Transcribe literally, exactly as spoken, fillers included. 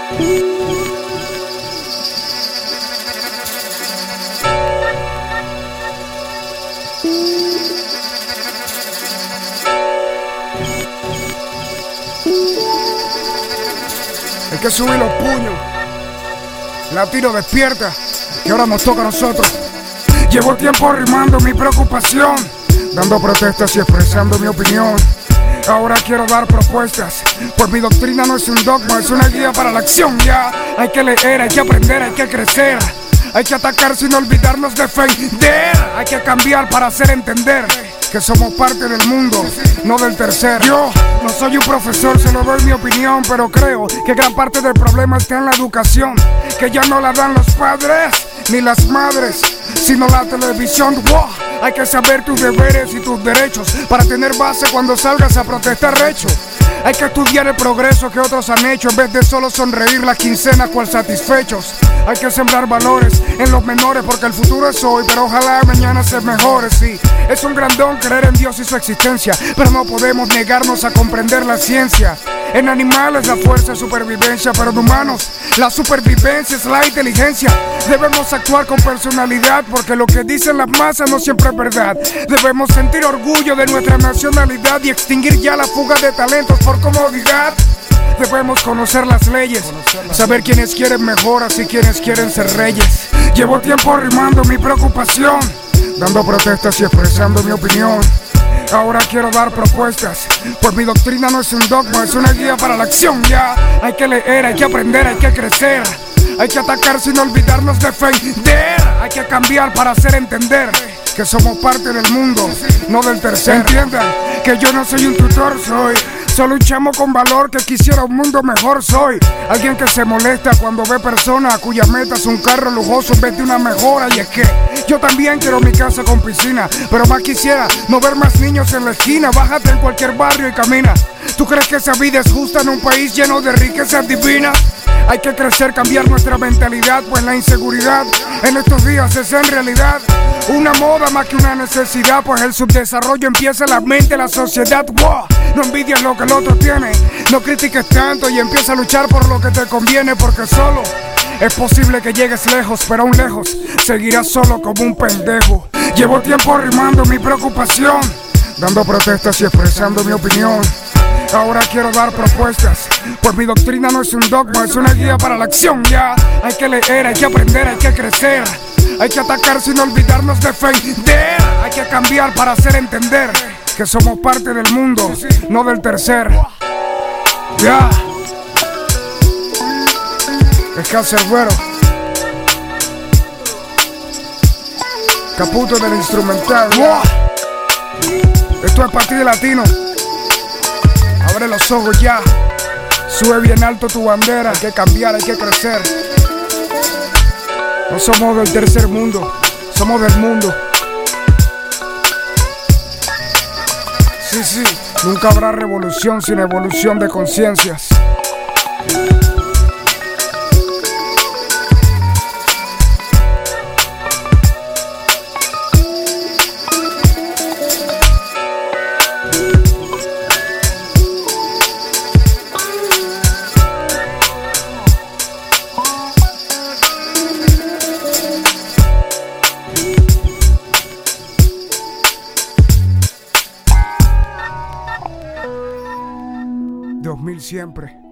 Hay que subir los puños. Latino, despierta, que ahora nos toca a nosotros. Llevo tiempo rimando mi preocupación, dando protestas y expresando mi opinión. Ahora quiero dar propuestas, pues mi doctrina no es un dogma, es una guía para la acción. Ya hay que leer, hay que aprender, hay que crecer. Hay que atacar sin olvidarnos de defender. Hay que cambiar para hacer entender que somos parte del mundo, no del tercer. Yo no soy un profesor, solo doy mi opinión, pero creo que gran parte del problema está en la educación, que ya no la dan los padres ni las madres, sino la televisión. Wow. Hay que saber tus deberes y tus derechos para tener base cuando salgas a protestar recho. Hay que estudiar el progreso que otros han hecho en vez de solo sonreír las quincenas cual satisfechos. Hay que sembrar valores en los menores porque el futuro es hoy, pero ojalá mañana se mejore. Sí, es un gran don creer en Dios y su existencia, pero no podemos negarnos a comprender la ciencia. En animales la fuerza es supervivencia, pero en humanos la supervivencia es la inteligencia. Debemos actuar con personalidad porque lo que dicen las masas no siempre es verdad. Debemos sentir orgullo de nuestra nacionalidad y extinguir ya la fuga de talentos por comodidad. Debemos conocer las leyes, saber quiénes quieren mejoras y quiénes quieren ser reyes. Llevo tiempo rimando mi preocupación, dando protestas y expresando mi opinión. Ahora quiero dar propuestas, pues mi doctrina no es un dogma, es una guía para la acción. Ya hay que leer, hay que aprender, hay que crecer. Hay que atacar sin olvidarnos de defender. Hay que cambiar para hacer entender que somos parte del mundo, no del tercer. Entiendan que yo no soy un tutor, soy solo un chamo con valor que quisiera un mundo mejor. Soy alguien que se molesta cuando ve personas a cuya meta es un carro lujoso en vez de una mejora. Y es que yo también quiero mi casa con piscina, pero más quisiera no ver más niños en la esquina. Bájate en cualquier barrio y camina. ¿Tú crees que esa vida es justa en un país lleno de riquezas divinas? Hay que crecer, cambiar nuestra mentalidad, pues la inseguridad en estos días es en realidad una moda más que una necesidad, pues el subdesarrollo empieza en la mente de la sociedad. Wow. No envidies lo que el otro tiene, no critiques tanto y empieza a luchar por lo que te conviene, porque solo es posible que llegues lejos, pero aún lejos seguirás solo como un pendejo. Llevo tiempo rimando mi preocupación, dando protestas y expresando mi opinión. Ahora quiero dar propuestas, pues mi doctrina no es un dogma, es una guía para la acción. Ya hay que leer, hay que aprender, hay que crecer. Hay que atacar sin olvidarnos de defender. Hay que cambiar para hacer entender que somos parte del mundo, no del tercer. Ya es Cancerbero, Caputo del instrumental. Wow. Esto es para ti, latino. Abre los ojos ya, sube bien alto tu bandera. Hay que cambiar, hay que crecer. No somos del tercer mundo, somos del mundo. Sí, sí, nunca habrá revolución sin evolución de conciencias. dos mil siempre.